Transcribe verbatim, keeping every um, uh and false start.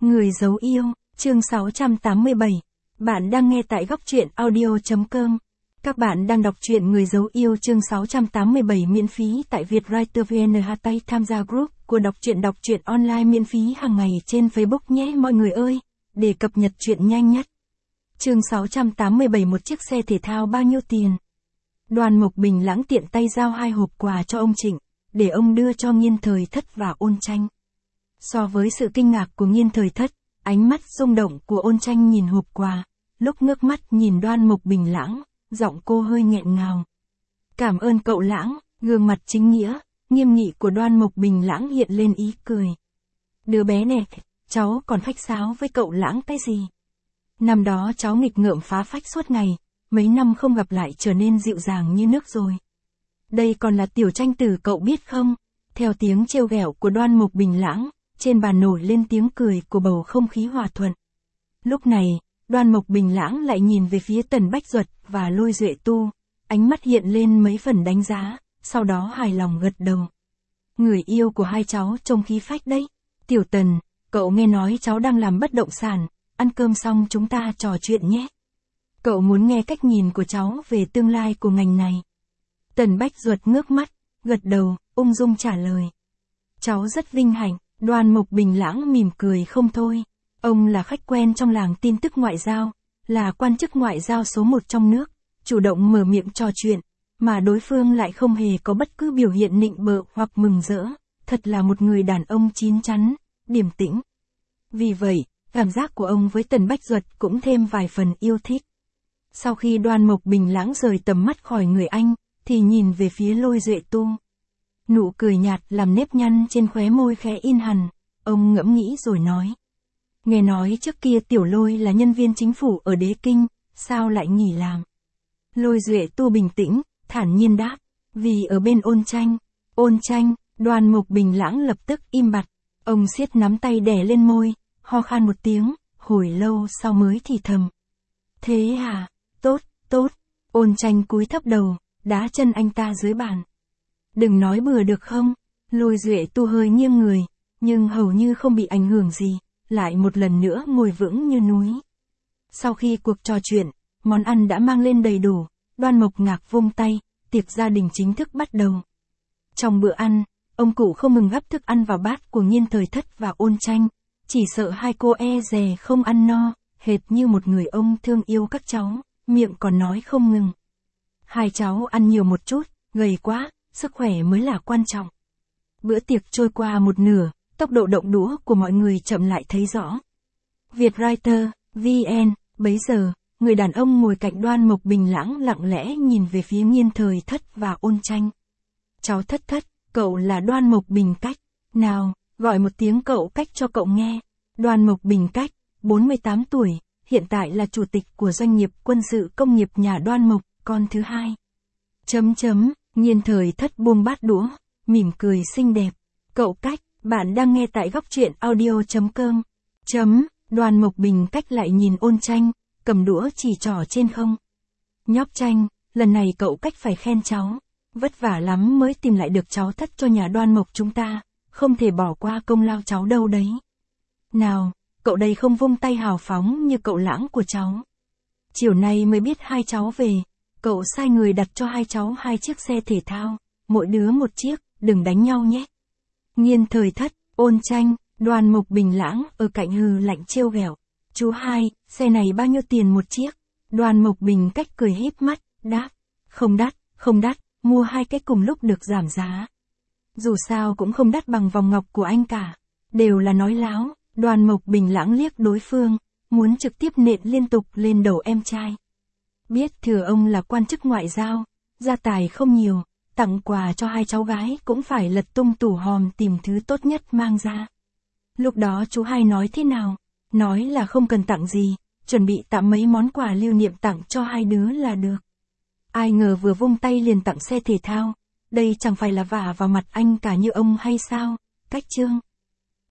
Người giấu yêu, chương sáu trăm tám mươi bảy. Bạn đang nghe tại góc truyện audio chấm com. Các bạn đang đọc truyện Người giấu yêu chương sáu trăm tám mươi bảy miễn phí tại Vietwriter vê en. Hãy tham gia group của đọc truyện đọc truyện online miễn phí hàng ngày trên Facebook nhé mọi người ơi, để cập nhật truyện nhanh nhất. Chương sáu trăm tám mươi bảy. Một chiếc xe thể thao bao nhiêu tiền? Đoàn Mộc Bình lãng tiện tay giao hai hộp quà cho ông Trịnh, để ông đưa cho Nghiên Thời Thất và Ôn Tranh. So với sự kinh ngạc của Nghiên Thời Thất, ánh mắt rung động của Ôn Tranh nhìn hộp quà, lúc ngước mắt nhìn Đoan Mộc Bình lãng, giọng cô hơi nghẹn ngào. Cảm ơn cậu lãng, gương mặt chính nghĩa, nghiêm nghị của Đoan Mộc Bình lãng hiện lên ý cười. Đứa bé nè, cháu còn khách sáo với cậu lãng cái gì? Năm đó cháu nghịch ngợm phá phách suốt ngày, mấy năm không gặp lại trở nên dịu dàng như nước rồi. Đây còn là Tiểu Tranh tử cậu biết không? Theo tiếng trêu ghẹo của Đoan Mộc Bình lãng, trên bàn nổi lên tiếng cười của bầu không khí hòa thuận. Lúc này, Đoan Mộc Bình lãng lại nhìn về phía Tần Bách Duật và Lôi Duệ Tu, ánh mắt hiện lên mấy phần đánh giá, sau đó hài lòng gật đầu. Người yêu của hai cháu trông khí phách đấy. Tiểu Tần, cậu nghe nói cháu đang làm bất động sản, ăn cơm xong chúng ta trò chuyện nhé. Cậu muốn nghe cách nhìn của cháu về tương lai của ngành này. Tần Bách Duật ngước mắt, gật đầu, ung dung trả lời. Cháu rất vinh hạnh. Đoan Mộc Bình lãng mỉm cười không thôi. Ông là khách quen trong làng tin tức ngoại giao, là quan chức ngoại giao số một trong nước, chủ động mở miệng trò chuyện, mà đối phương lại không hề có bất cứ biểu hiện nịnh bợ hoặc mừng rỡ, thật là một người đàn ông chín chắn, điềm tĩnh. Vì vậy, cảm giác của ông với Tần Bách Duật cũng thêm vài phần yêu thích. Sau khi Đoan Mộc Bình lãng rời tầm mắt khỏi người anh, thì nhìn về phía Lôi Duệ Tu. Nụ cười nhạt làm nếp nhăn trên khóe môi khẽ in hằn, ông ngẫm nghĩ rồi nói. Nghe nói trước kia Tiểu Lôi là nhân viên chính phủ ở Đế Kinh, sao lại nghỉ làm? Lôi Duệ Tu bình tĩnh, thản nhiên đáp, vì ở bên Ôn Tranh. Ôn Tranh, Đoan Mộc Bình lãng lập tức im bặt, ông siết nắm tay đè lên môi, ho khan một tiếng, hồi lâu sau mới thì thầm. Thế à, tốt, tốt, Ôn Tranh cúi thấp đầu, đá chân anh ta dưới bàn. Đừng nói bừa được không? Lôi Duệ Tu hơi nghiêng người, nhưng hầu như không bị ảnh hưởng gì, lại một lần nữa ngồi vững như núi. Sau khi cuộc trò chuyện, món ăn đã mang lên đầy đủ, Đoan Mộc Ngạc vung tay, tiệc gia đình chính thức bắt đầu. Trong bữa ăn, ông cụ không ngừng gắp thức ăn vào bát của Nghiên Thời Thất và Ôn Tranh, chỉ sợ hai cô e dè không ăn no, hệt như một người ông thương yêu các cháu, miệng còn nói không ngừng. Hai cháu ăn nhiều một chút, gầy quá. Sức khỏe mới là quan trọng. Bữa tiệc trôi qua một nửa, tốc độ động đũa của mọi người chậm lại thấy rõ. Vietwriter, vê en, bấy giờ, người đàn ông ngồi cạnh Đoan Mộc Bình lãng lặng lẽ nhìn về phía Nghiên Thời Thất và Ôn Tranh. Cháu Thất Thất, cậu là Đoan Mộc Bình Cách. Nào, gọi một tiếng cậu Cách cho cậu nghe. Đoan Mộc Bình Cách, bốn mươi tám tuổi, hiện tại là chủ tịch của doanh nghiệp quân sự công nghiệp nhà Đoan Mộc, con thứ hai. Chấm chấm. Nghiên Thời Thất buông bát đũa, mỉm cười xinh đẹp. Cậu Cách, bạn đang nghe tại góc truyện audio chấm com. Chấm, Đoan Mộc Bình Cách lại nhìn Ôn Tranh, cầm đũa chỉ trỏ trên không. Nhóc Tranh, lần này cậu Cách phải khen cháu. Vất vả lắm mới tìm lại được cháu Thất cho nhà Đoan Mộc chúng ta, không thể bỏ qua công lao cháu đâu đấy. Nào, cậu đây không vung tay hào phóng như cậu lãng của cháu. Chiều nay mới biết hai cháu về. Cậu sai người đặt cho hai cháu hai chiếc xe thể thao, mỗi đứa một chiếc, đừng đánh nhau nhé. Nghiên Thời Thất, Ôn Tranh, Đoan Mộc Bình lãng ở cạnh hừ lạnh trêu ghẹo. Chú hai, xe này bao nhiêu tiền một chiếc? Đoan Mộc Bình Cách cười híp mắt, đáp. Không đắt, không đắt, mua hai cái cùng lúc được giảm giá. Dù sao cũng không đắt bằng vòng ngọc của anh cả. Đều là nói láo. Đoan Mộc Bình lãng liếc đối phương, muốn trực tiếp nện liên tục lên đầu em trai. Biết thừa ông là quan chức ngoại giao, gia tài không nhiều, tặng quà cho hai cháu gái cũng phải lật tung tủ hòm tìm thứ tốt nhất mang ra. Lúc đó chú hai nói thế nào? Nói là không cần tặng gì, chuẩn bị tặng mấy món quà lưu niệm tặng cho hai đứa là được. Ai ngờ vừa vung tay liền tặng xe thể thao, đây chẳng phải là vả vào mặt anh cả như ông hay sao? Cách Trương.